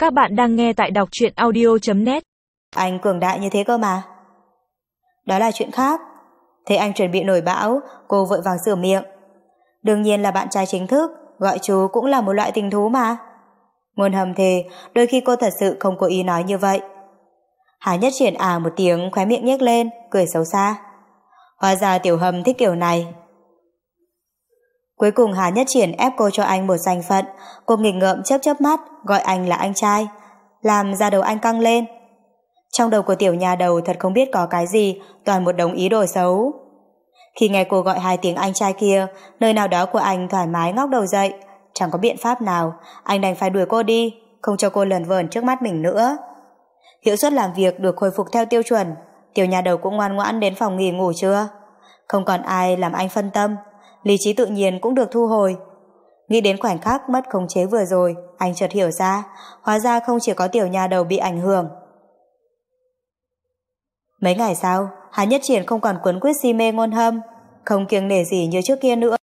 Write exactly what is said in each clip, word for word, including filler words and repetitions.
Các bạn đang nghe tại đọc truyện audio chấm net. Anh cường đại như thế cơ mà. Đó là chuyện khác. Thấy anh chuẩn bị nổi bão, cô vội vàng sửa miệng. Đương nhiên là bạn trai chính thức, gọi chú cũng là một loại tình thú mà. Ngôn Hâm thề, đôi khi cô thật sự không cố ý nói như vậy. Hà Nhất Triển à một tiếng, khóe miệng nhếch lên, cười xấu xa. Hóa ra Tiểu Hâm thích kiểu này. Cuối cùng Hà Nhất Triển ép cô cho anh một danh phận. Cô nghịch ngợm chớp chớp mắt, gọi anh là anh trai, làm da đầu anh căng lên. Trong đầu của tiểu nhà đầu thật không biết có cái gì, toàn một đống ý đồ xấu. Khi nghe cô gọi hai tiếng anh trai kia, nơi nào đó của anh thoải mái ngóc đầu dậy. Chẳng có biện pháp nào, anh đành phải đuổi cô đi, không cho cô lờn vờn trước mắt mình nữa. Hiệu suất làm việc được khôi phục theo tiêu chuẩn. Tiểu nhà đầu cũng ngoan ngoãn đến phòng nghỉ ngủ trưa. Không còn ai làm anh phân tâm, lý trí tự nhiên cũng được thu hồi. Nghĩ đến khoảnh khắc mất khống chế vừa rồi, anh chợt hiểu ra, hóa ra không chỉ có tiểu nhà đầu bị ảnh hưởng. Mấy ngày sau, Hà Nhất Triển không còn cuốn quyết si mê Ngôn Hâm, không kiêng nể gì như trước kia nữa.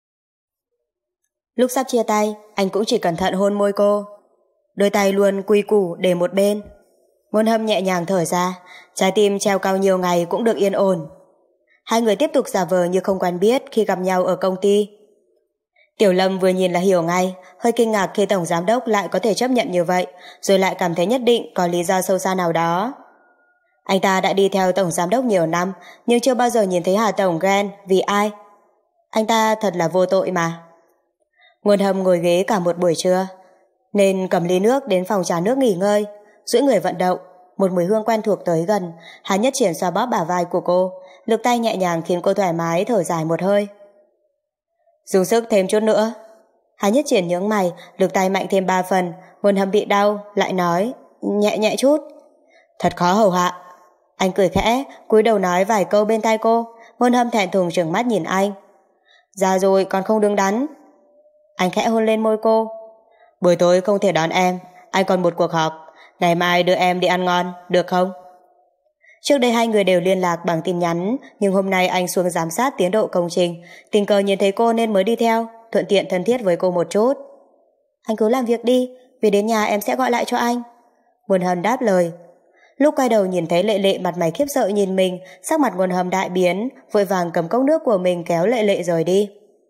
Lúc sắp chia tay, anh cũng chỉ cẩn thận hôn môi cô, đôi tay luôn quy củ để một bên. Ngôn Hâm nhẹ nhàng thở ra, trái tim treo cao nhiều ngày cũng được yên ổn. Hai người tiếp tục giả vờ như không quen biết khi gặp nhau ở công ty. Tiểu Lâm vừa nhìn là hiểu ngay, hơi kinh ngạc khi tổng giám đốc lại có thể chấp nhận như vậy, rồi lại cảm thấy nhất định có lý do sâu xa nào đó. Anh ta đã đi theo tổng giám đốc nhiều năm, nhưng chưa bao giờ nhìn thấy Hà tổng ghen vì ai. Anh ta thật là vô tội mà. Ngôn Hâm ngồi ghế cả một buổi trưa, nên cầm ly nước đến phòng trà nước nghỉ ngơi, duỗi người vận động. Một mùi hương quen thuộc tới gần, Hà Nhất Triển xoa bóp bả vai của cô, lực tay nhẹ nhàng khiến cô thoải mái thở dài một hơi. Dùng sức thêm chút nữa. Hà Nhất Triển nhướng mày, lực tay mạnh thêm ba phần. Ngôn Hâm bị đau, lại nói nhẹ nhẹ chút. Thật khó hầu hạ. Anh cười khẽ, cúi đầu nói vài câu bên tai cô. Ngôn Hâm thẹn thùng trừng mắt nhìn anh. Già rồi còn không đứng đắn. Anh khẽ hôn lên môi cô. Buổi tối không thể đón em, anh còn một cuộc họp. Ngày mai đưa em đi ăn ngon, được không? Trước đây hai người đều liên lạc bằng tin nhắn, nhưng hôm nay anh xuống giám sát tiến độ công trình, tình cờ nhìn thấy cô nên mới đi theo, thuận tiện thân thiết với cô một chút. Anh cứ làm việc đi, về đến nhà em sẽ gọi lại cho anh. Ngôn Hâm đáp lời. Lúc quay đầu nhìn thấy Lệ Lệ mặt mày khiếp sợ nhìn mình, sắc mặt Ngôn Hâm đại biến, vội vàng cầm cốc nước của mình kéo Lệ Lệ rời đi.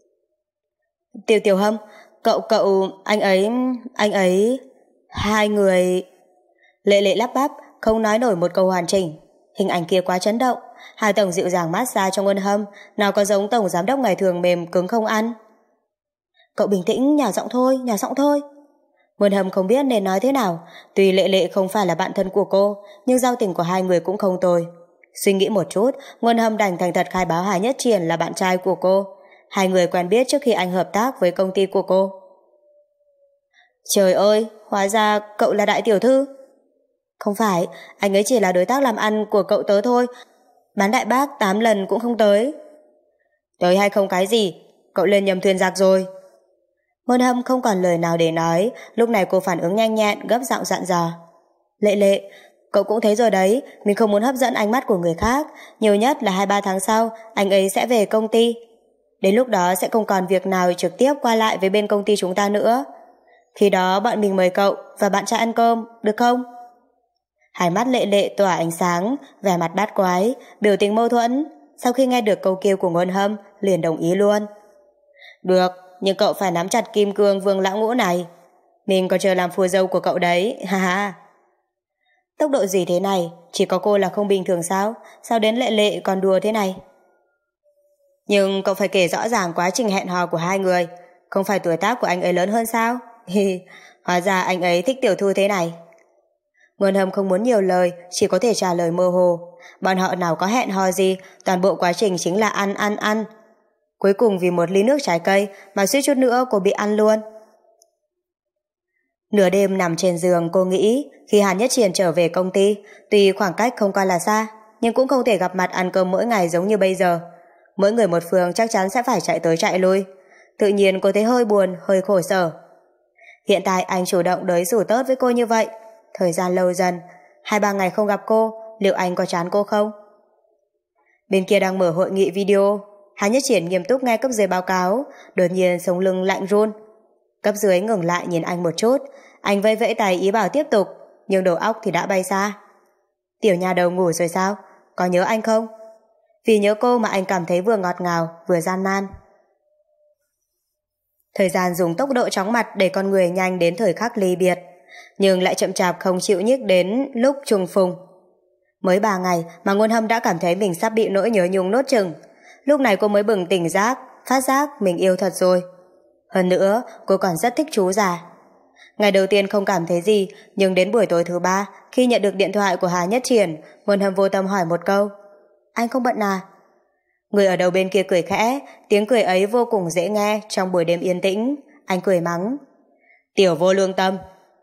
Tiểu Tiểu Hâm, cậu cậu, anh ấy, anh ấy, hai người... Lệ Lệ lắp bắp, không nói nổi một câu hoàn chỉnh. Hình ảnh kia quá chấn động. Hà tổng dịu dàng massage cho Ngôn Hâm, nào có giống tổng giám đốc ngày thường mềm cứng không ăn. Cậu bình tĩnh, nhỏ giọng thôi, nhỏ giọng thôi. Ngôn Hâm không biết nên nói thế nào. Tuy Lệ Lệ không phải là bạn thân của cô, nhưng giao tình của hai người cũng không tồi. Suy nghĩ một chút, Ngôn Hâm đành thành thật khai báo Hà Nhất Triển là bạn trai của cô. Hai người quen biết trước khi anh hợp tác với công ty của cô. Trời ơi, hóa ra cậu là đại tiểu thư. Không phải, anh ấy chỉ là đối tác làm ăn của cậu tớ thôi. Bán đại bác tám lần cũng không tới. Tới hay không cái gì, cậu lên nhầm thuyền giặc rồi. Ngôn Hâm không còn lời nào để nói. Lúc này cô phản ứng nhanh nhẹn, gấp giọng dặn dò. Lệ Lệ, cậu cũng thấy rồi đấy, mình không muốn hấp dẫn ánh mắt của người khác. Nhiều nhất là hai ba tháng sau anh ấy sẽ về công ty. Đến lúc đó sẽ không còn việc nào trực tiếp qua lại với bên công ty chúng ta nữa. Khi đó bọn mình mời cậu và bạn trai ăn cơm, được không? Hai mắt Lệ Lệ tỏa ánh sáng, vẻ mặt bát quái, biểu tình mâu thuẫn. Sau khi nghe được câu kêu của Ngôn Hâm, liền đồng ý luôn. Được, nhưng cậu phải nắm chặt kim cương Vương Lão Ngũ này. Mình còn chờ làm phù dâu của cậu đấy, ha ha. Tốc độ gì thế này, chỉ có cô là không bình thường sao? Sao đến Lệ Lệ còn đùa thế này? Nhưng cậu phải kể rõ ràng quá trình hẹn hò của hai người. Không phải tuổi tác của anh ấy lớn hơn sao? Hóa ra anh ấy thích tiểu thư thế này. Ngôn Hâm không muốn nhiều lời, chỉ có thể trả lời mơ hồ. Bọn họ nào có hẹn hò gì, toàn bộ quá trình chính là ăn ăn ăn. Cuối cùng vì một ly nước trái cây mà suýt chút nữa cô bị ăn luôn. Nửa đêm nằm trên giường, cô nghĩ khi Hà Nhất Triển trở về công ty, tuy khoảng cách không coi là xa, nhưng cũng không thể gặp mặt ăn cơm mỗi ngày giống như bây giờ. Mỗi người một phương chắc chắn sẽ phải chạy tới chạy lui. Tự nhiên cô thấy hơi buồn, hơi khổ sở. Hiện tại anh chủ động đối xử tốt với cô như vậy. Thời gian lâu dần, hai ba ngày không gặp cô, liệu anh có chán cô không? Bên kia đang mở hội nghị video, Hà Nhất Triển nghiêm túc nghe cấp dưới báo cáo, đột nhiên sống lưng lạnh run. Cấp dưới ngừng lại nhìn anh một chút, Anh vẫy vẫy tay ý bảo tiếp tục, nhưng đầu óc thì đã bay xa. Tiểu nhà đầu ngủ rồi sao? Có nhớ anh không? Vì nhớ cô mà anh cảm thấy vừa ngọt ngào vừa gian nan. Thời gian dùng tốc độ chóng mặt đẩy con người nhanh đến thời khắc ly biệt, nhưng lại chậm chạp không chịu nhích đến lúc trùng phùng. Mới ba ngày mà Ngôn Hâm đã cảm thấy mình sắp bị nỗi nhớ nhung nuốt chửng. Lúc này cô mới bừng tỉnh giác, phát giác mình yêu thật rồi. Hơn nữa, cô còn rất thích chú già. Ngày đầu tiên không cảm thấy gì, nhưng đến buổi tối thứ ba, khi nhận được điện thoại của Hà Nhất Triển, Ngôn Hâm vô tâm hỏi một câu: anh không bận à? Người ở đầu bên kia cười khẽ, tiếng cười ấy vô cùng dễ nghe trong buổi đêm yên tĩnh. Anh cười mắng: tiểu vô lương tâm.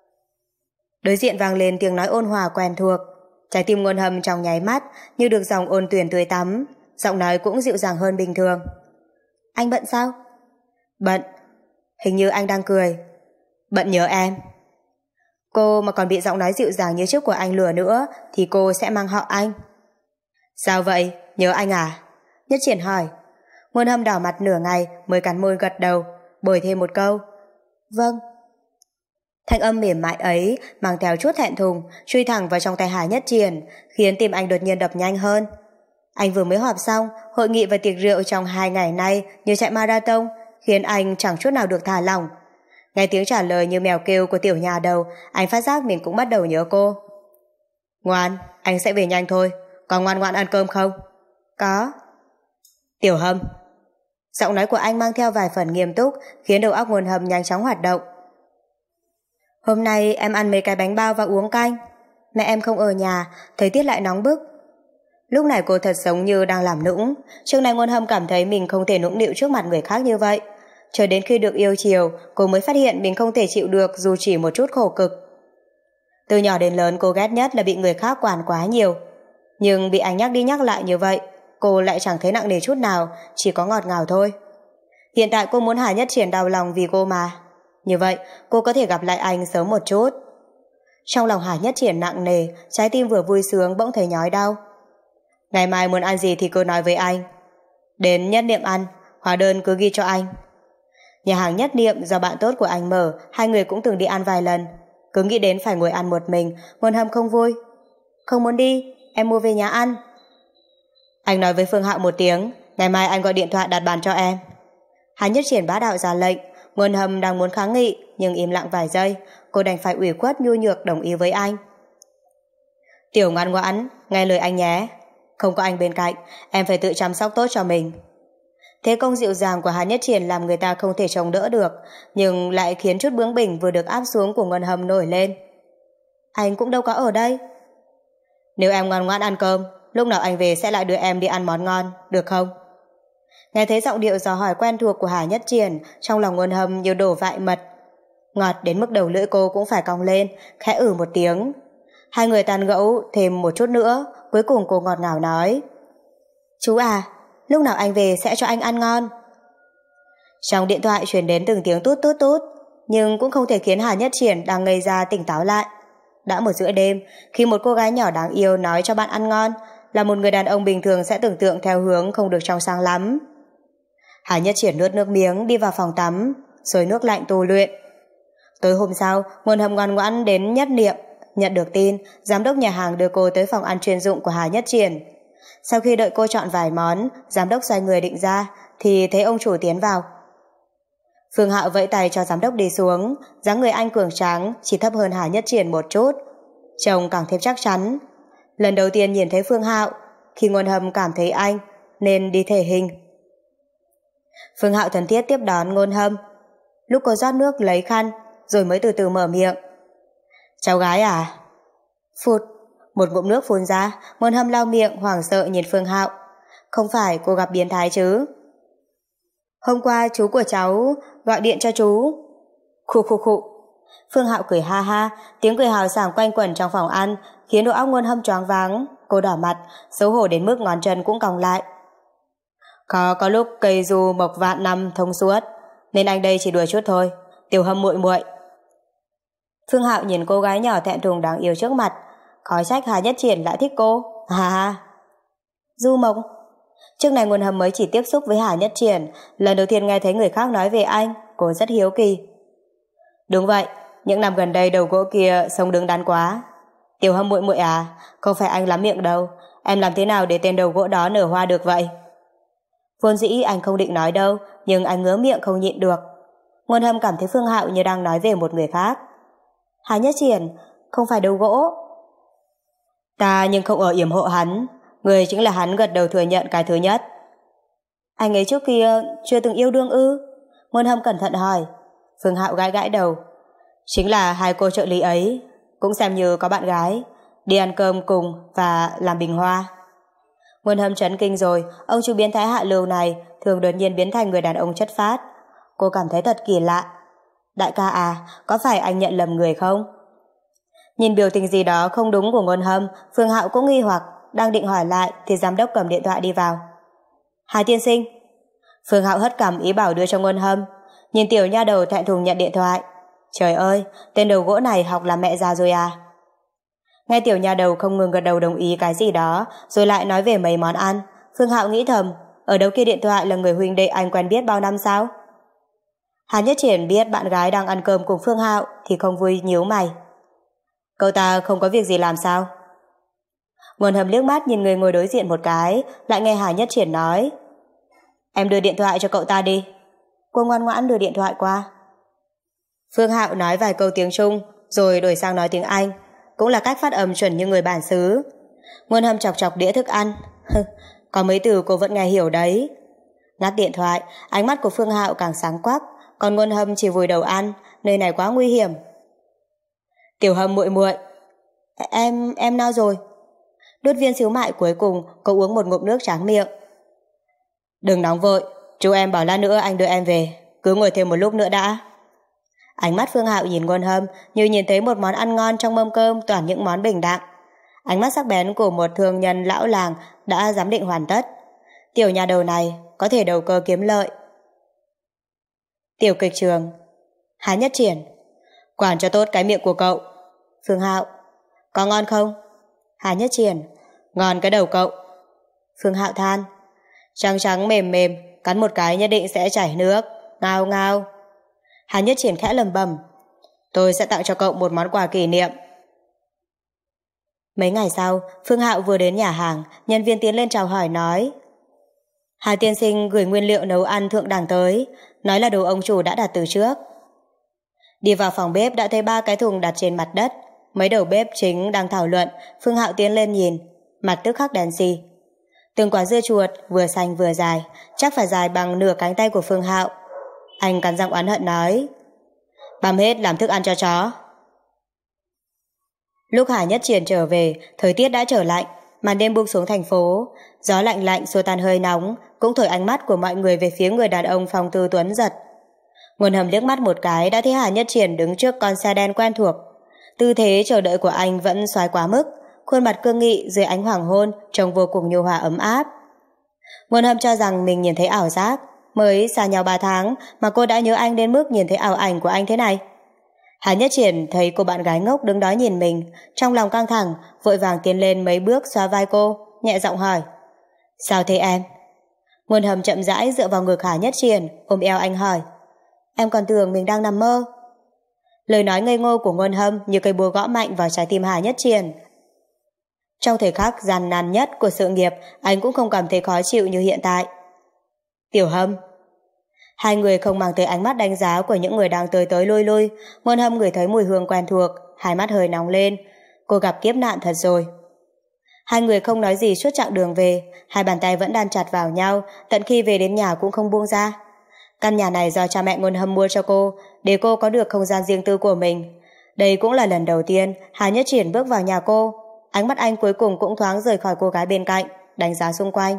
Đối diện vang lên tiếng nói ôn hòa quen thuộc. Trái tim Ngôn Hâm trong nháy mắt như được dòng ôn tuyền tươi tắm, giọng nói cũng dịu dàng hơn bình thường. Anh bận sao? Bận. Hình như anh đang cười. Bận nhớ em. Cô mà còn bị giọng nói dịu dàng như trước của anh lừa nữa thì cô sẽ mang họ anh. Sao vậy? Nhớ anh à? Nhất Triển hỏi. Ngôn Hâm đỏ mặt nửa ngày mới cắn môi gật đầu, bồi thêm một câu: vâng. Thanh âm mềm mại ấy mang theo chút thẹn thùng truy thẳng vào trong tay Hà Nhất Triển, khiến tim anh đột nhiên đập nhanh hơn. Anh vừa mới họp xong, hội nghị và tiệc rượu trong hai ngày nay như chạy marathon, khiến anh chẳng chút nào được thả lỏng. Nghe tiếng trả lời như mèo kêu của tiểu nhà đầu, anh phát giác mình cũng bắt đầu nhớ cô. Ngoan, anh sẽ về nhanh thôi. Có ngoan ngoãn ăn cơm không? Có. Tiểu Hâm. Giọng nói của anh mang theo vài phần nghiêm túc, khiến đầu óc Ngôn Hâm nhanh chóng hoạt động. Hôm nay em ăn mấy cái bánh bao và uống canh. Mẹ em không ở nhà, thời tiết lại nóng bức. Lúc này cô thật giống như đang làm nũng. Trước này Ngôn Hâm cảm thấy mình không thể nũng nịu trước mặt người khác như vậy. Cho đến khi được yêu chiều, cô mới phát hiện mình không thể chịu được dù chỉ một chút khổ cực. Từ nhỏ đến lớn cô ghét nhất là bị người khác quản quá nhiều. Nhưng bị anh nhắc đi nhắc lại như vậy, cô lại chẳng thấy nặng nề chút nào, chỉ có ngọt ngào thôi. Hiện tại cô muốn Hà Nhất Triển đau lòng vì cô mà. Như vậy cô có thể gặp lại anh sớm một chút. Trong lòng Hà Nhất Triển nặng nề, trái tim vừa vui sướng bỗng thấy nhói đau. Ngày mai muốn ăn gì thì cứ nói với anh. Đến Nhất Niệm ăn, hóa đơn cứ ghi cho anh. Nhà hàng Nhất Niệm do bạn tốt của anh mở, hai người cũng từng đi ăn vài lần. Cứ nghĩ đến phải ngồi ăn một mình, Ngôn Hâm không vui. Không muốn đi, em mua về nhà ăn. Anh nói với Phương Hạo một tiếng, ngày mai anh gọi điện thoại đặt bàn cho em. Hà Nhất Triển bá đạo ra lệnh. Ngôn Hâm đang muốn kháng nghị, nhưng im lặng vài giây, cô đành phải ủy khuất nhu nhược đồng ý với anh. Tiểu ngoan ngoãn, nghe lời anh nhé. Không có anh bên cạnh, em phải tự chăm sóc tốt cho mình. Thế công dịu dàng của Hà Nhất Triển làm người ta không thể chống đỡ được, nhưng lại khiến chút bướng bỉnh vừa được áp xuống của Ngôn Hâm nổi lên. Anh cũng đâu có ở đây. Nếu em ngoan ngoãn ăn cơm, lúc nào anh về sẽ lại đưa em đi ăn món ngon, được không? Nghe thấy giọng điệu dò hỏi quen thuộc của Hà Nhất Triển, trong lòng Ngôn Hâm như đổ vại mật. Ngọt đến mức đầu lưỡi cô cũng phải cong lên, khẽ ử một tiếng. Hai người tàn gẫu thêm một chút nữa, cuối cùng cô ngọt ngào nói: Chú à, lúc nào anh về sẽ cho anh ăn ngon. Trong điện thoại truyền đến từng tiếng tút tút tút, nhưng cũng không thể khiến Hà Nhất Triển đang ngây ra tỉnh táo lại. Đã một giữa đêm, khi một cô gái nhỏ đáng yêu nói cho bạn ăn ngon, là một người đàn ông bình thường sẽ tưởng tượng theo hướng không được trong sáng lắm. Hà Nhất Triển nuốt nước miếng đi vào phòng tắm, xối nước lạnh tu luyện. Tối hôm sau, Ngôn Hâm ngoan ngoãn đến Nhất Niệm, nhận được tin, giám đốc nhà hàng đưa cô tới phòng ăn chuyên dụng của Hà Nhất Triển. Sau khi đợi cô chọn vài món, giám đốc xoay người định ra, thì thấy ông chủ tiến vào. Phương Hạo vẫy tay cho giám đốc đi xuống, dáng người anh cường tráng, chỉ thấp hơn Hà Nhất Triển một chút. Trông càng thêm chắc chắn. Lần đầu tiên nhìn thấy Phương Hạo, khi Ngôn Hâm cảm thấy anh, nên đi thể hình. Phương Hạo thân thiết tiếp đón Ngôn Hâm. Lúc cô rót nước lấy khăn, rồi mới từ từ mở miệng. Cháu gái à? Phụt, một ngụm nước phun ra, Ngôn Hâm lau miệng hoảng sợ nhìn Phương Hạo. Không phải cô gặp biến thái chứ? Hôm qua chú của cháu gọi điện cho chú. Khụ khụ khụ. Phương Hạo cười ha ha, tiếng cười hào sảng quanh quẩn trong phòng ăn, khiến đầu óc Ngôn Hâm choáng váng. Cô đỏ mặt, xấu hổ đến mức ngón chân cũng cong lại. Có có lúc cây dù mộc vạn năm thông suốt, nên anh đây chỉ đùa chút thôi. Tiểu Hâm muội muội. Phương Hạo nhìn cô gái nhỏ thẹn thùng đáng yêu trước mặt, khó trách Hà Nhất Triển lại thích cô. Ha ha. Du mộc. Trước này Ngôn Hâm mới chỉ tiếp xúc với Hà Nhất Triển, lần đầu tiên nghe thấy người khác nói về anh, cô rất hiếu kỳ. Đúng vậy, những năm gần đây đầu gỗ kia sống đứng đắn quá. Tiểu Hâm muội muội à, không phải anh lắm miệng đâu, em làm thế nào để tên đầu gỗ đó nở hoa được vậy? Vốn dĩ anh không định nói đâu, nhưng anh ngứa miệng không nhịn được. Ngôn Hâm cảm thấy Phương Hạo như đang nói về một người khác. Hà Nhất Triển, không phải đầu gỗ. Ta nhưng không ở yểm hộ hắn, người chính là hắn gật đầu thừa nhận cái thứ nhất. Anh ấy trước kia chưa từng yêu đương ư? Ngôn Hâm cẩn thận hỏi. Phương Hạo gãi gãi đầu. Chính là hai cô trợ lý ấy, cũng xem như có bạn gái, đi ăn cơm cùng và làm bình hoa. Ngôn Hâm chấn kinh rồi, ông chủ biến thái hạ lưu này thường đột nhiên biến thành người đàn ông chất phác. Cô cảm thấy thật kỳ lạ. Đại ca à, có phải anh nhận lầm người không? Nhìn biểu tình gì đó không đúng của Ngôn Hâm, Phương Hạo cũng nghi hoặc, đang định hỏi lại thì giám đốc cầm điện thoại đi vào. Hà tiên sinh. Phương Hạo hất cằm ý bảo đưa cho Ngôn Hâm. Nhìn tiểu nha đầu thẹn thùng nhận điện thoại. Trời ơi, tên đầu gỗ này học làm mẹ già rồi à? Nghe tiểu nha đầu không ngừng gật đầu đồng ý cái gì đó, rồi lại nói về mấy món ăn. Phương Hạo nghĩ thầm, ở đâu kia điện thoại là người huynh đệ anh quen biết bao năm sao? Hà Nhất Triển biết bạn gái đang ăn cơm cùng Phương Hạo thì không vui nhíu mày. Cậu ta không có việc gì làm sao? Ngôn Hâm liếc mắt nhìn người ngồi đối diện một cái, lại nghe Hà Nhất Triển nói. Em đưa điện thoại cho cậu ta đi. Cô ngoan ngoãn đưa điện thoại qua. Phương Hạo nói vài câu tiếng Trung, rồi đổi sang nói tiếng Anh, cũng là cách phát âm chuẩn như người bản xứ. Ngôn Hâm chọc chọc đĩa thức ăn. Có mấy từ cô vẫn nghe hiểu đấy. Ngắt điện thoại, ánh mắt của Phương Hạo càng sáng quắc, còn Ngôn Hâm chỉ vùi đầu ăn, nơi này quá nguy hiểm. Tiểu Hâm muội muội. Em, em nào rồi? Đốt viên xíu mại cuối cùng, cậu uống một ngụm nước tráng miệng. Đừng nóng vội, chú em bảo lát nữa anh đưa em về, cứ ngồi thêm một lúc nữa đã. Ánh mắt Phương Hạo nhìn Ngôn Hâm như nhìn thấy một món ăn ngon trong mâm cơm toàn những món bình đạm. Ánh mắt sắc bén của một thương nhân lão làng đã giám định hoàn tất. Tiểu nhà đầu này có thể đầu cơ kiếm lợi. Tiểu kịch trường. Hà Nhất Triển. Quản cho tốt cái miệng của cậu. Phương Hạo. Có ngon không? Hà Nhất Triển. Ngon cái đầu cậu. Phương Hạo than. Trắng trắng mềm mềm, cắn một cái nhất định sẽ chảy nước. Ngao ngao. Hà Nhất Triển khẽ lầm bầm. Tôi sẽ tặng cho cậu một món quà kỷ niệm. Mấy ngày sau, Phương Hạo vừa đến nhà hàng, nhân viên tiến lên chào hỏi nói. Hà tiên sinh gửi nguyên liệu nấu ăn thượng đẳng tới, nói là đồ ông chủ đã đặt từ trước. Đi vào phòng bếp đã thấy ba cái thùng đặt trên mặt đất. Mấy đầu bếp chính đang thảo luận. Phương Hạo tiến lên nhìn, mặt tức khắc đen xì. Từng quả dưa chuột vừa xanh vừa dài, chắc phải dài bằng nửa cánh tay của Phương Hạo. Anh cắn răng oán hận nói. Băm hết làm thức ăn cho chó. Lúc Hà Nhất Triển trở về, thời tiết đã trở lạnh, màn đêm buông xuống thành phố, gió lạnh lạnh xua tan hơi nóng, cũng thổi ánh mắt của mọi người về phía người đàn ông phong tư tuấn giật. Ngôn Hâm liếc mắt một cái đã thấy Hà Nhất Triển đứng trước con xe đen quen thuộc. Tư thế chờ đợi của anh vẫn xoái quá mức, khuôn mặt cương nghị dưới ánh hoàng hôn trông vô cùng nhu hòa ấm áp. Ngôn Hâm cho rằng mình nhìn thấy ảo giác, mới xa nhau ba tháng mà cô đã nhớ anh đến mức nhìn thấy ảo ảnh của anh thế này. Hà Nhất Triển thấy cô bạn gái ngốc đứng đó nhìn mình, trong lòng căng thẳng, vội vàng tiến lên mấy bước xoa vai cô, nhẹ giọng hỏi. Sao thế em? Ngôn Hâm chậm rãi dựa vào ngực Hà Nhất Triển, ôm eo anh hỏi. Em còn tưởng mình đang nằm mơ. Lời nói ngây ngô của Ngôn Hâm như cây búa gõ mạnh vào trái tim Hà Nhất Triển. Trong thời khắc gian nan nhất của sự nghiệp, anh cũng không cảm thấy khó chịu như hiện tại. Tiểu Hâm. Hai người không mang tới ánh mắt đánh giá của những người đang tới tới lui lui. Ngôn Hâm ngửi thấy mùi hương quen thuộc, hai mắt hơi nóng lên. Cô gặp kiếp nạn thật rồi. Hai người không nói gì suốt chặng đường về, hai bàn tay vẫn đan chặt vào nhau, tận khi về đến nhà cũng không buông ra. Căn nhà này do cha mẹ Ngôn Hâm mua cho cô, để cô có được không gian riêng tư của mình. Đây cũng là lần đầu tiên Hà Nhất Triển bước vào nhà cô. Ánh mắt anh cuối cùng cũng thoáng rời khỏi cô gái bên cạnh, đánh giá xung quanh.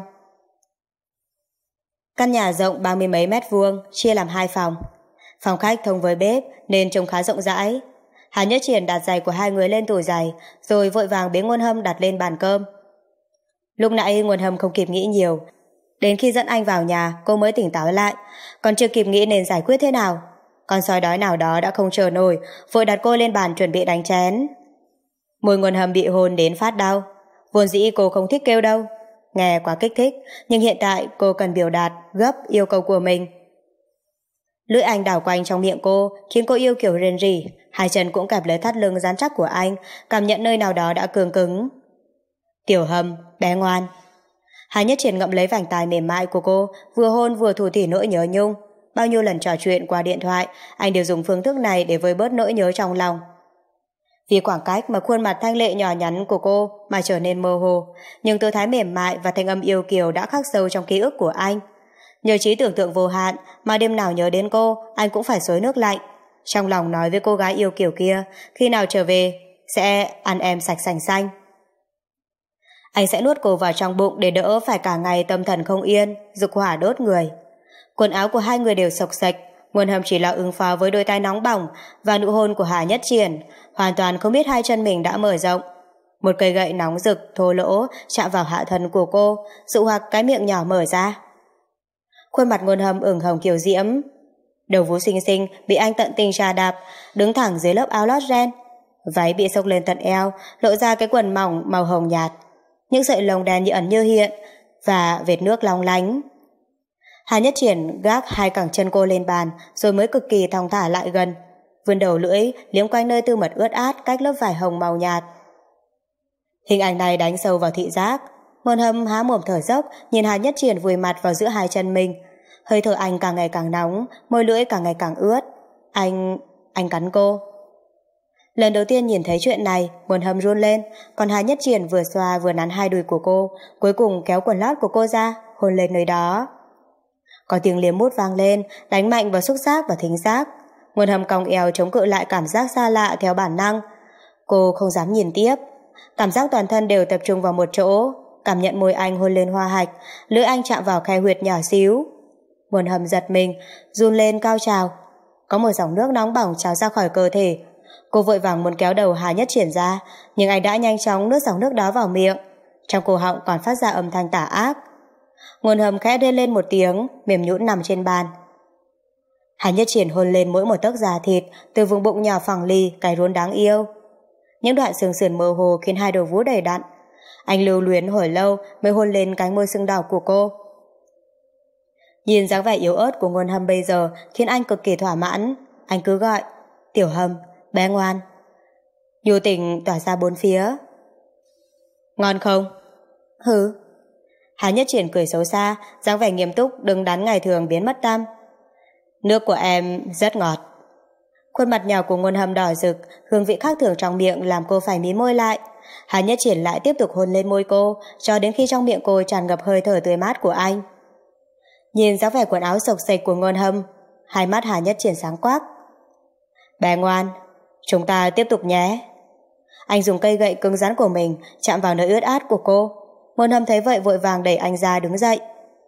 Căn nhà rộng ba mươi mấy mét vuông, chia làm hai phòng. Phòng khách thông với bếp nên trông khá rộng rãi. Hà Nhất Triển đặt giày của hai người lên tủ giày, rồi vội vàng bế Ngôn Hâm đặt lên bàn cơm. Lúc nãy Ngôn Hâm không kịp nghĩ nhiều, đến khi dẫn anh vào nhà cô mới tỉnh táo lại, còn chưa kịp nghĩ nên giải quyết thế nào. Con sói đói nào đó đã không chờ nổi, vội đặt cô lên bàn chuẩn bị đánh chén. Môi Ngôn Hâm bị hôn đến phát đau. Vốn dĩ cô không thích kêu đâu, nghe quá kích thích, nhưng hiện tại cô cần biểu đạt gấp yêu cầu của mình. Lưỡi anh đảo quanh trong miệng cô khiến cô yêu kiểu rên rỉ, Hai chân cũng kẹp lấy thắt lưng rắn chắc của anh, cảm nhận nơi nào đó đã cương cứng. Tiểu Hâm, bé ngoan. Hà Nhất Triển ngậm lấy vành tai mềm mại của cô, vừa hôn vừa thủ thỉ nỗi nhớ nhung. Bao nhiêu lần trò chuyện qua điện thoại, anh đều dùng phương thức này để vơi bớt nỗi nhớ trong lòng. Vì khoảng cách mà khuôn mặt thanh lệ nhỏ nhắn của cô mà trở nên mơ hồ, nhưng tư thái mềm mại và thanh âm yêu kiều đã khắc sâu trong ký ức của anh. Nhờ trí tưởng tượng vô hạn mà đêm nào nhớ đến cô, anh cũng phải xối nước lạnh. Trong lòng nói với cô gái yêu kiều kia, khi nào trở về sẽ ăn em sạch sành xanh. Anh sẽ nuốt cô vào trong bụng để đỡ phải cả ngày tâm thần không yên, dục hỏa đốt người. Quần áo của hai người đều xộc xệch, Nguồn Hâm chỉ là ứng phó với đôi tay nóng bỏng và nụ hôn của Hà Nhất Triển, hoàn toàn không biết hai chân mình đã mở rộng. Một cây gậy nóng rực, thô lỗ chạm vào hạ thân của cô, dụ hoặc cái miệng nhỏ mở ra. Khuôn mặt Nguồn Hâm ửng hồng kiều diễm, đầu vú xinh xinh bị anh tận tình trà đạp, đứng thẳng dưới lớp áo lót ren. Váy bị xốc lên tận eo, lộ ra cái quần mỏng màu hồng nhạt, những sợi lông đen như ẩn như hiện và vệt nước long lánh. Hà Nhất Triển gác hai cẳng chân cô lên bàn, rồi mới cực kỳ thong thả lại gần, vươn đầu lưỡi liếm quanh nơi tư mật ướt át cách lớp vải hồng màu nhạt. Hình ảnh này đánh sâu vào thị giác. Nguồn Hâm há mồm thở dốc, nhìn Hà Nhất Triển vùi mặt vào giữa hai chân mình. Hơi thở anh càng ngày càng nóng, môi lưỡi càng ngày càng ướt. Anh... anh cắn cô. Lần đầu tiên nhìn thấy chuyện này, Nguồn Hâm run lên, còn Hà Nhất Triển vừa xoa vừa nắn hai đùi của cô, cuối cùng kéo quần lót của cô ra, hôn lên nơi đó. Có tiếng liếm mút vang lên, đánh mạnh vào xúc giác và thính giác. Nguồn Hâm cong eo chống cự lại cảm giác xa lạ theo bản năng. Cô không dám nhìn tiếp. Cảm giác toàn thân đều tập trung vào một chỗ, cảm nhận môi anh hôn lên hoa hạch, lưỡi anh chạm vào khe huyệt nhỏ xíu. Nguồn Hâm giật mình, run lên cao trào. Có một dòng nước nóng bỏng trào ra khỏi cơ thể. Cô vội vàng muốn kéo đầu Hà Nhất Triển ra, nhưng anh đã nhanh chóng nuốt dòng nước đó vào miệng. Trong cổ họng còn phát ra âm thanh tà ác. Nguồn Hâm khẽ rên lên một tiếng, mềm nhũn nằm trên bàn. Hà Nhất Triển hôn lên mỗi một tấc da thịt, từ vùng bụng nhỏ phẳng lì, cái rốn đáng yêu. Những đoạn xương sườn mơ hồ khiến hai đầu vú đầy đặn. Anh lưu luyến hồi lâu mới hôn lên cánh môi sưng đỏ của cô. Nhìn dáng vẻ yếu ớt của Nguồn Hâm bây giờ khiến anh cực kỳ thỏa mãn. Anh cứ gọi, Tiểu Hâm, bé ngoan. Nhu tình tỏa ra bốn phía. Ngon không? Hừ. Hà Nhất Triển cười xấu xa, dáng vẻ nghiêm túc đứng đắn ngày thường biến mất tăm. Nước của em rất ngọt. Khuôn mặt nhỏ của Nguồn Hâm đỏ rực, hương vị khác thường trong miệng làm cô phải mím môi lại. Hà Nhất Triển lại tiếp tục hôn lên môi cô, cho đến khi trong miệng cô tràn ngập hơi thở tươi mát của anh. Nhìn dáng vẻ quần áo xộc xệch của Nguồn Hâm, hai mắt Hà Nhất Triển sáng quắc. Bé ngoan, chúng ta tiếp tục nhé. Anh dùng cây gậy cứng rắn của mình chạm vào nơi ướt át của cô. Nguồn Hâm thấy vậy vội vàng đẩy anh ra đứng dậy.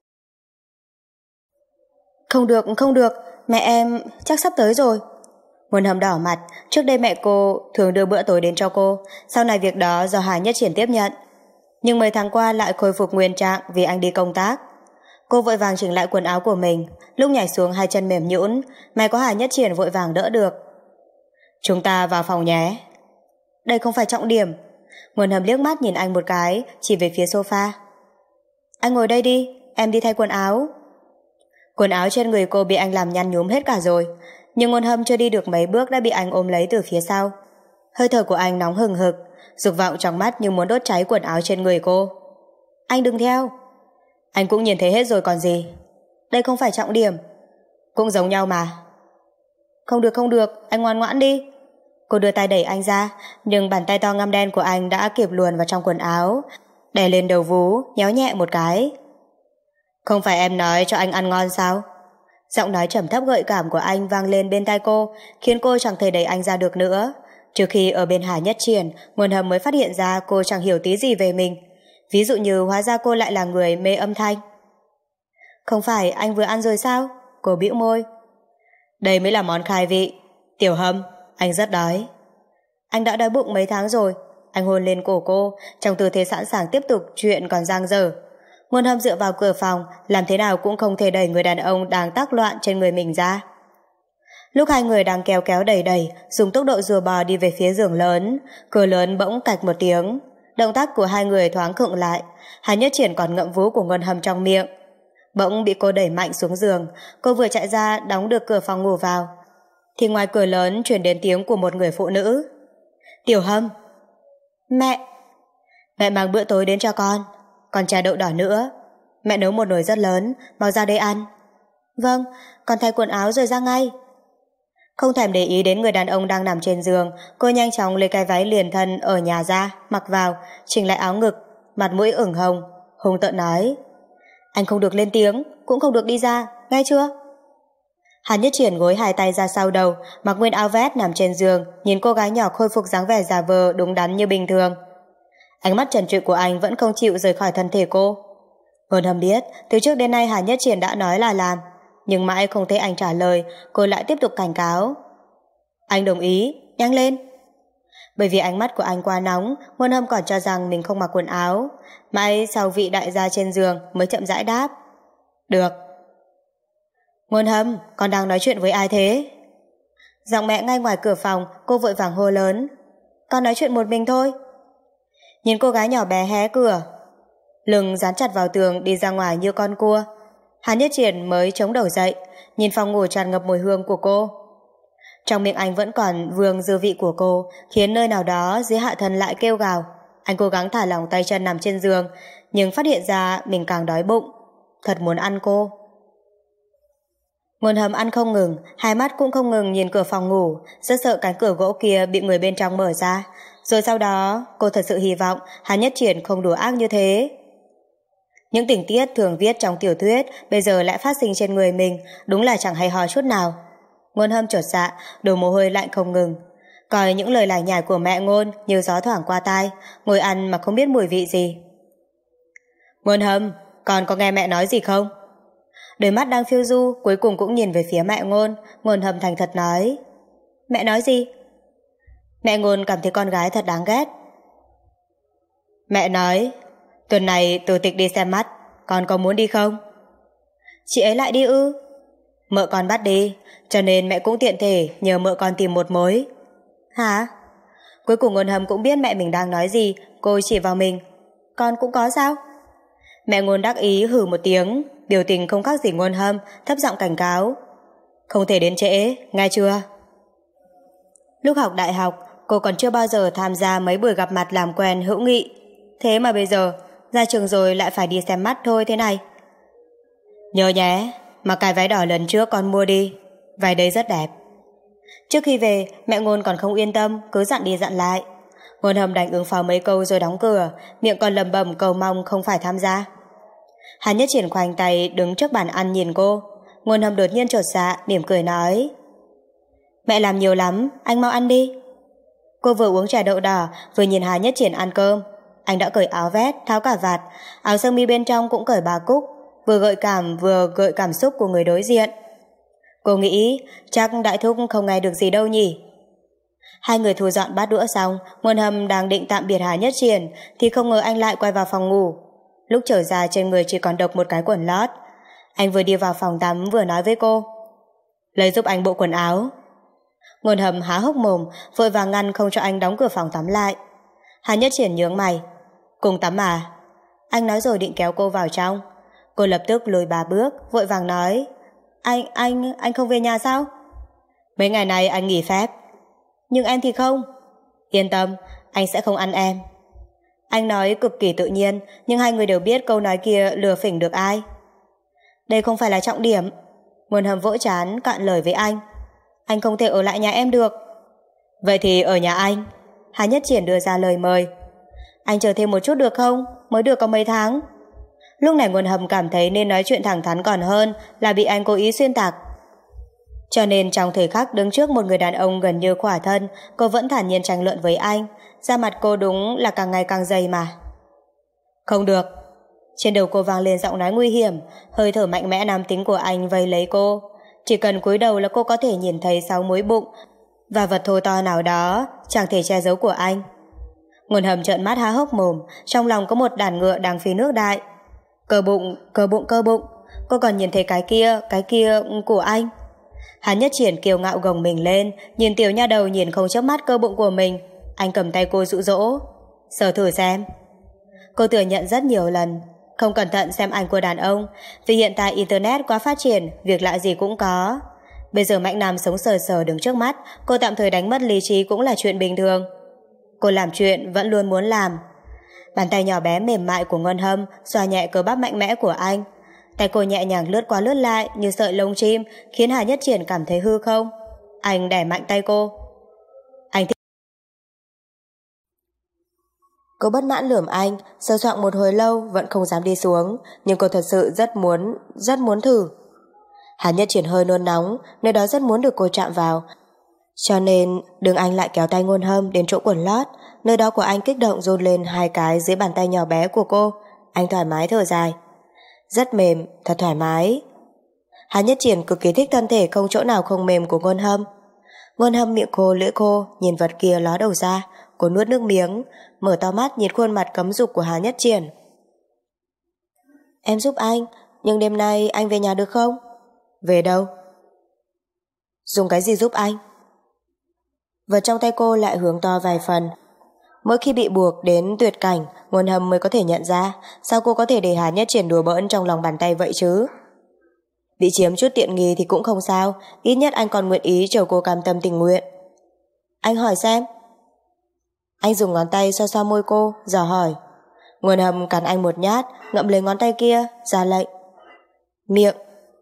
Không được, không được, mẹ em chắc sắp tới rồi. Nguồn Hâm đỏ mặt, trước đây mẹ cô thường đưa bữa tối đến cho cô, sau này việc đó do Hà Nhất Triển tiếp nhận. Nhưng mấy tháng qua lại khôi phục nguyên trạng vì anh đi công tác. Cô vội vàng chỉnh lại quần áo của mình, lúc nhảy xuống hai chân mềm nhũn, may có Hà Nhất Triển vội vàng đỡ được. Chúng ta vào phòng nhé. Đây không phải trọng điểm. Nguồn Hâm liếc mắt nhìn anh một cái, chỉ về phía sofa. Anh ngồi đây đi, em đi thay quần áo. Quần áo trên người cô bị anh làm nhăn nhúm hết cả rồi, nhưng Nguồn Hâm chưa đi được mấy bước đã bị anh ôm lấy từ phía sau. Hơi thở của anh nóng hừng hực, dục vọng trong mắt như muốn đốt cháy quần áo trên người cô. Anh đừng theo. Anh cũng nhìn thấy hết rồi còn gì. Đây không phải trọng điểm. Cũng giống nhau mà. Không được không được, anh ngoan ngoãn đi. Cô đưa tay đẩy anh ra, nhưng bàn tay to ngăm đen của anh đã kịp luồn vào trong quần áo, đè lên đầu vú, nhéo nhẹ một cái. Không phải em nói cho anh ăn ngon sao? Giọng nói trầm thấp gợi cảm của anh vang lên bên tai cô, khiến cô chẳng thể đẩy anh ra được nữa. Trừ khi ở bên Hà Nhất Triển, Nguồn Hâm mới phát hiện ra cô chẳng hiểu tí gì về mình. Ví dụ như hóa ra cô lại là người mê âm thanh. Không phải anh vừa ăn rồi sao? Cô bĩu môi. Đây mới là món khai vị. Tiểu Hâm, anh rất đói. Anh đã đói bụng mấy tháng rồi. Anh hôn lên cổ cô, trong tư thế sẵn sàng tiếp tục chuyện còn dang dở. Nguồn Hâm dựa vào cửa phòng, làm thế nào cũng không thể đẩy người đàn ông đang tác loạn trên người mình ra. Lúc hai người đang kéo kéo đẩy đẩy, dùng tốc độ rùa bò đi về phía giường lớn, cửa lớn bỗng cạch một tiếng. Động tác của hai người thoáng khựng lại. Hà Nhất Triển còn ngậm vú của Nguồn Hâm trong miệng. Bỗng bị cô đẩy mạnh xuống giường. Cô vừa chạy ra đóng được cửa phòng ngủ vào. thì ngoài cửa lớn truyền đến tiếng của một người phụ nữ. Tiểu Hâm. Mẹ. Mẹ mang bữa tối đến cho con, còn trà đậu đỏ nữa. Mẹ nấu một nồi rất lớn, mau ra đây ăn. Vâng, con thay quần áo rồi ra ngay. Không thèm để ý đến người đàn ông đang nằm trên giường, cô nhanh chóng lấy cái váy liền thân ở nhà ra, mặc vào, chỉnh lại áo ngực, mặt mũi ửng hồng, hung tợn nói: Anh không được lên tiếng, cũng không được đi ra, nghe chưa? Hàn Nhất Triển gối hai tay ra sau đầu, mặc nguyên áo vest nằm trên giường, nhìn cô gái nhỏ khôi phục dáng vẻ giả vờ đúng đắn như bình thường. Ánh mắt trần trụi của anh vẫn không chịu rời khỏi thân thể cô. Ngôn Hâm biết, từ trước đến nay Hàn Nhất Triển đã nói là làm, nhưng mãi không thấy anh trả lời, cô lại tiếp tục cảnh cáo. Anh đồng ý, nhanh lên. Bởi vì ánh mắt của anh quá nóng, Ngôn Hâm còn cho rằng mình không mặc quần áo. Mãi sau vị đại gia trên giường mới chậm rãi đáp. Được. Ngôn Hâm, con đang nói chuyện với ai thế? Giọng mẹ ngay ngoài cửa phòng, cô vội vàng hô lớn. Con nói chuyện một mình thôi. Nhìn cô gái nhỏ bé hé cửa, lưng dán chặt vào tường đi ra ngoài như con cua, Hàn Nhất Triển mới chống đầu dậy, nhìn phòng ngủ tràn ngập mùi hương của cô. Trong miệng anh vẫn còn vương dư vị của cô, khiến nơi nào đó dưới hạ thân lại kêu gào. Anh cố gắng thả lỏng tay chân nằm trên giường, nhưng phát hiện ra mình càng đói bụng, thật muốn ăn cô. Ngôn Hâm ăn không ngừng, hai mắt cũng không ngừng nhìn cửa phòng ngủ, rất sợ cánh cửa gỗ kia bị người bên trong mở ra. Rồi sau đó, cô thật sự hy vọng Hàn Nhất Triển không đùa ác như thế. Những tình tiết thường viết trong tiểu thuyết bây giờ lại phát sinh trên người mình, đúng là chẳng hay ho chút nào. Ngôn Hâm chột dạ, đổ mồ hôi lạnh không ngừng, coi những lời lải nhải của mẹ Ngôn như gió thoảng qua tai, ngồi ăn mà không biết mùi vị gì. Ngôn Hâm, con có nghe mẹ nói gì không? Đôi mắt đang phiêu du cuối cùng cũng nhìn về phía mẹ Ngôn. Ngôn Hâm thành thật nói. Mẹ nói gì? Mẹ Ngôn cảm thấy con gái thật đáng ghét. Mẹ nói, tuần này Từ Tịch đi xem mắt, con có muốn đi không? Chị ấy lại đi ư? Mợ con bắt đi, cho nên mẹ cũng tiện thể nhờ mợ con tìm một mối. Hả? Cuối cùng Ngôn Hâm cũng biết mẹ mình đang nói gì, cô chỉ vào mình. Con cũng có sao? Mẹ Ngôn đắc ý hử một tiếng, biểu tình không khác gì Ngôn Hâm, thấp giọng cảnh cáo. Không thể đến trễ, nghe chưa? Lúc học đại học, cô còn chưa bao giờ tham gia mấy buổi gặp mặt làm quen hữu nghị. Thế mà bây giờ, ra trường rồi lại phải đi xem mắt thôi thế này. Nhớ nhé, mặc cái váy đỏ lần trước con mua đi, váy đấy rất đẹp. Trước khi về, mẹ Ngôn còn không yên tâm, cứ dặn đi dặn lại. Ngôn Hâm đành ứng phó mấy câu rồi đóng cửa, miệng còn lầm bầm cầu mong không phải tham gia. Hàn Nhất Triển khoanh tay đứng trước bàn ăn nhìn cô. Ngôn Hâm đột nhiên chột dạ, mỉm cười nói. Mẹ làm nhiều lắm, anh mau ăn đi. Cô vừa uống trà đậu đỏ, vừa nhìn Hàn Nhất Triển ăn cơm. Anh đã cởi áo vest, tháo cả vạt, áo sơ mi bên trong cũng cởi ba cúc, vừa gợi cảm vừa gợi cảm xúc của người đối diện. Cô nghĩ chắc đại thúc không nghe được gì đâu nhỉ. Hai người thu dọn bát đũa xong, Ngôn Hâm đang định tạm biệt Hàn Nhất Triển thì không ngờ anh lại quay vào phòng ngủ. Lúc trở ra trên người chỉ còn độc một cái quần lót. Anh vừa đi vào phòng tắm vừa nói với cô. Lấy giúp anh bộ quần áo. Ngôn Hâm há hốc mồm, vội vàng ngăn không cho anh đóng cửa phòng tắm lại. Hàn Nhất Triển nhướng mày. Cùng tắm à? Anh nói rồi định kéo cô vào trong. Cô lập tức lùi ba bước, vội vàng nói. Anh, anh, anh không về nhà sao? Mấy ngày này anh nghỉ phép. Nhưng em thì không. Yên tâm, anh sẽ không ăn em. Anh nói cực kỳ tự nhiên, nhưng hai người đều biết câu nói kia lừa phỉnh được ai. Đây không phải là trọng điểm. Ngôn Hâm vỗ trán cạn lời với anh. Anh không thể ở lại nhà em được. Vậy thì ở nhà anh. Hàn Nhất Triển đưa ra lời mời. Anh chờ thêm một chút được không? Mới được có mấy tháng. Lúc này Ngôn Hâm cảm thấy nên nói chuyện thẳng thắn còn hơn là bị anh cố ý xuyên tạc. Cho nên trong thời khắc đứng trước một người đàn ông gần như khỏa thân, cô vẫn thản nhiên tranh luận với anh. Da mặt cô đúng là càng ngày càng dày mà. Không được. Trên đầu cô vang lên giọng nói nguy hiểm, hơi thở mạnh mẽ nam tính của anh vây lấy cô. Chỉ cần cúi đầu là cô có thể nhìn thấy sáu múi bụng và vật thô to nào đó chẳng thể che giấu của anh. Ngôn Hâm trợn mắt há hốc mồm, trong lòng có một đàn ngựa đang phi nước đại. Cơ bụng, cơ bụng, cơ bụng. Cô còn nhìn thấy cái kia, cái kia của anh. Hàn Nhất Triển kiêu ngạo gồng mình lên, nhìn tiểu nha đầu nhìn không chớp mắt cơ bụng của mình. Anh cầm tay cô dụ dỗ. Sờ thử xem. Cô thừa nhận rất nhiều lần không cẩn thận xem ảnh của đàn ông, vì hiện tại internet quá phát triển, việc lạ gì cũng có. Bây giờ Mạnh Nam sống sờ sờ đứng trước mắt, cô tạm thời đánh mất lý trí cũng là chuyện bình thường. Cô làm chuyện vẫn luôn muốn làm. Bàn tay nhỏ bé mềm mại của Ngân Hâm xoa nhẹ cơ bắp mạnh mẽ của anh. Tay cô nhẹ nhàng lướt qua lướt lại như sợi lông chim, khiến Hà Nhất Triển cảm thấy hư không. Anh đè mạnh tay cô. Anh thích... Cô bất mãn lườm anh, sờ soạng một hồi lâu vẫn không dám đi xuống, nhưng cô thật sự rất muốn, rất muốn thử. Hà Nhất Triển hơi nôn nóng, nơi đó rất muốn được cô chạm vào. Cho nên đừng anh lại kéo tay Ngôn Hâm đến chỗ quần lót, nơi đó của anh kích động run lên hai cái dưới bàn tay nhỏ bé của cô. Anh thoải mái thở dài. Rất mềm, thật thoải mái. Hà Nhất Triển cực kỳ thích thân thể không chỗ nào không mềm của Ngôn Hâm. Ngôn Hâm miệng khô lưỡi khô, nhìn vật kia ló đầu ra, cô nuốt nước miếng, mở to mắt nhìn khuôn mặt cấm dục của Hà Nhất Triển. Em giúp anh, nhưng đêm nay anh về nhà được không? Về đâu? Dùng cái gì giúp anh? Vật trong tay cô lại hướng to vài phần. Mỗi khi bị buộc đến tuyệt cảnh, Ngôn Hâm mới có thể nhận ra sao cô có thể để Hà Nhất Triển đùa bỡn trong lòng bàn tay vậy chứ. Bị chiếm chút tiện nghi thì cũng không sao, ít nhất anh còn nguyện ý chờ cô cam tâm tình nguyện. Anh hỏi xem. Anh dùng ngón tay xoa xoa môi cô, dò hỏi. Ngôn Hâm cắn anh một nhát, ngậm lấy ngón tay kia, ra lệnh. Miệng.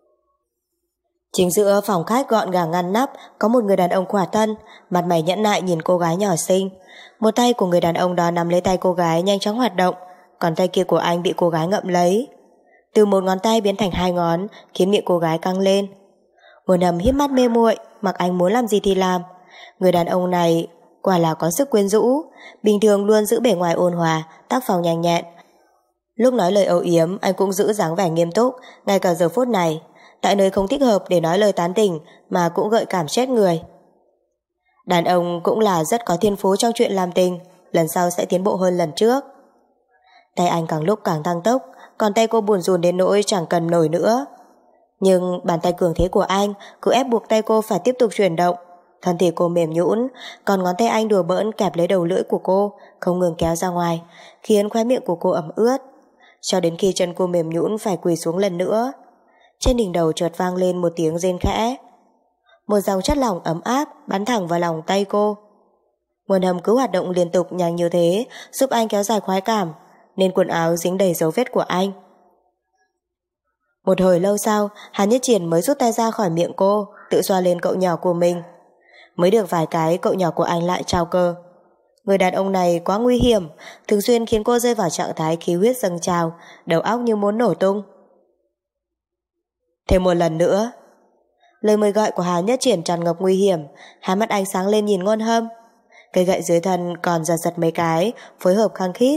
Chính giữa phòng khách gọn gàng ngăn nắp có một người đàn ông khỏa thân, mặt mày nhẫn nại nhìn cô gái nhỏ xinh. Một tay của người đàn ông đó nắm lấy tay cô gái nhanh chóng hoạt động, còn tay kia của anh bị cô gái ngậm lấy. Từ một ngón tay biến thành hai ngón, khiến miệng cô gái căng lên. Ngôn Hâm híp mắt mê muội, mặc anh muốn làm gì thì làm. Người đàn ông này quả là có sức quyến rũ, bình thường luôn giữ bề ngoài ôn hòa, tác phong nhanh nhẹn. Lúc nói lời âu yếm, anh cũng giữ dáng vẻ nghiêm túc, ngay cả giờ phút này, tại nơi không thích hợp để nói lời tán tỉnh mà cũng gợi cảm chết người. Đàn ông cũng là rất có thiên phú trong chuyện làm tình, lần sau sẽ tiến bộ hơn lần trước. Tay anh càng lúc càng tăng tốc, còn tay cô buồn rùn đến nỗi chẳng cần nổi nữa. Nhưng bàn tay cường thế của anh cứ ép buộc tay cô phải tiếp tục chuyển động. Thân thể cô mềm nhũn, còn ngón tay anh đùa bỡn kẹp lấy đầu lưỡi của cô, không ngừng kéo ra ngoài, khiến khóe miệng của cô ẩm ướt, cho đến khi chân cô mềm nhũn phải quỳ xuống lần nữa. Trên đỉnh đầu chợt vang lên một tiếng rên khẽ. Một dòng chất lỏng ấm áp bắn thẳng vào lòng tay cô. Ngôn Hâm cứ hoạt động liên tục nhanh như thế, giúp anh kéo dài khoái cảm, nên quần áo dính đầy dấu vết của anh. Một hồi lâu sau, Hà Nhất Triển mới rút tay ra khỏi miệng cô, tự xoa lên cậu nhỏ của mình. Mới được vài cái, cậu nhỏ của anh lại trao cơ. Người đàn ông này quá nguy hiểm, thường xuyên khiến cô rơi vào trạng thái khí huyết dâng trào, đầu óc như muốn nổ tung. Thêm một lần nữa. Lời mời gọi của Hà Nhất Triển tràn ngập nguy hiểm, hai mắt anh sáng lên nhìn Ngôn Hâm. Cây gậy dưới thân còn giật giật mấy cái, phối hợp khăng khít.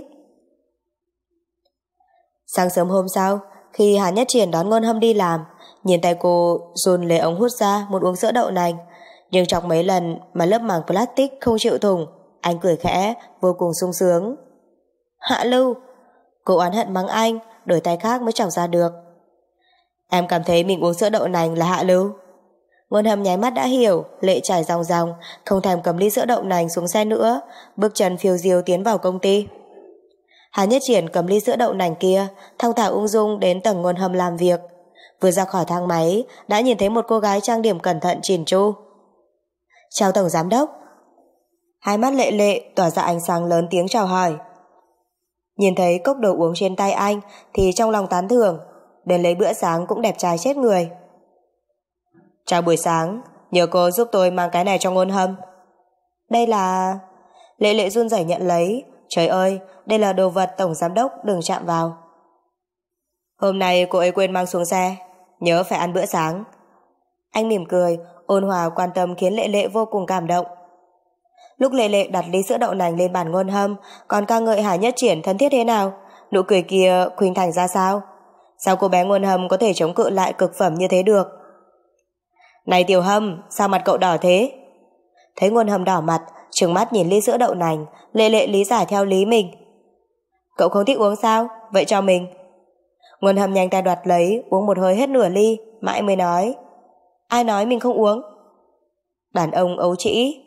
Sáng sớm hôm sau, khi Hà Nhất Triển đón Ngôn Hâm đi làm, nhìn tay cô dồn lấy ống hút ra muốn uống sữa đậu nành, nhưng chọc mấy lần mà lớp màng plastic không chịu thủng. Anh cười khẽ, vô cùng sung sướng. Hạ Lưu. Cô oán hận mắng anh, đổi tay khác mới chọc ra được. Em cảm thấy mình uống sữa đậu nành là hạ lưu. Ngôn Hâm nháy mắt đã hiểu, lệ chảy ròng ròng, không thèm cầm ly sữa đậu nành xuống xe nữa, bước chân phiêu diêu tiến vào công ty. Hà Nhất Triển cầm ly sữa đậu nành kia, thong thả ung dung đến tầng Ngôn Hâm làm việc. Vừa ra khỏi thang máy, đã nhìn thấy một cô gái trang điểm cẩn thận chỉn chu. Chào tổng giám đốc. Hai mắt Lệ Lệ tỏa ra ánh sáng lớn tiếng chào hỏi. Nhìn thấy cốc đồ uống trên tay anh thì trong lòng tán thưởng, đến lấy bữa sáng cũng đẹp trai chết người. Chào buổi sáng, nhờ cô giúp tôi mang cái này cho Ngôn Hâm. Đây là... Lệ Lệ run rẩy nhận lấy. Trời ơi, đây là đồ vật tổng giám đốc đừng chạm vào. Hôm nay cô ấy quên mang xuống xe, nhớ phải ăn bữa sáng. Anh mỉm cười, ôn hòa quan tâm khiến Lệ Lệ vô cùng cảm động. Lúc Lệ Lệ đặt ly sữa đậu nành lên bàn Ngôn Hâm, còn ca ngợi Hà Nhất Triển thân thiết thế nào, nụ cười kia khuynh thành ra sao? Sao cô bé Ngôn Hâm có thể chống cự lại cực phẩm như thế được? Này Tiểu Hâm, sao mặt cậu đỏ thế? Thấy Ngôn Hâm đỏ mặt, trừng mắt nhìn ly sữa đậu nành, Lệ Lệ lý giải theo lý mình. Cậu không thích uống sao? Vậy cho mình. Ngôn Hâm nhanh tay đoạt lấy, uống một hơi hết nửa ly, mãi mới nói. Ai nói mình không uống? Đàn ông ấu trĩ.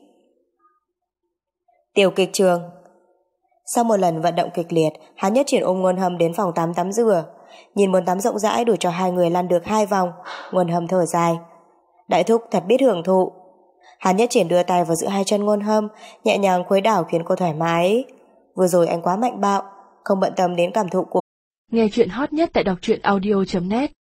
Tiểu kịch trường. Sau một lần vận động kịch liệt, Hà Nhất Triển ôm Ngôn Hâm đến phòng tắm tắm rửa. Nhìn bồn tắm rộng rãi đủ cho hai người lăn được hai vòng, Ngôn Hâm thở dài. Đại thúc thật biết hưởng thụ. Hàn Nhất Triển đưa tay vào giữa hai chân Ngôn Hâm, nhẹ nhàng khuấy đảo khiến cô thoải mái. Vừa rồi anh quá mạnh bạo, không bận tâm đến cảm thụ của. Nghe chuyện hot nhất tại đọc truyện audio chấm net.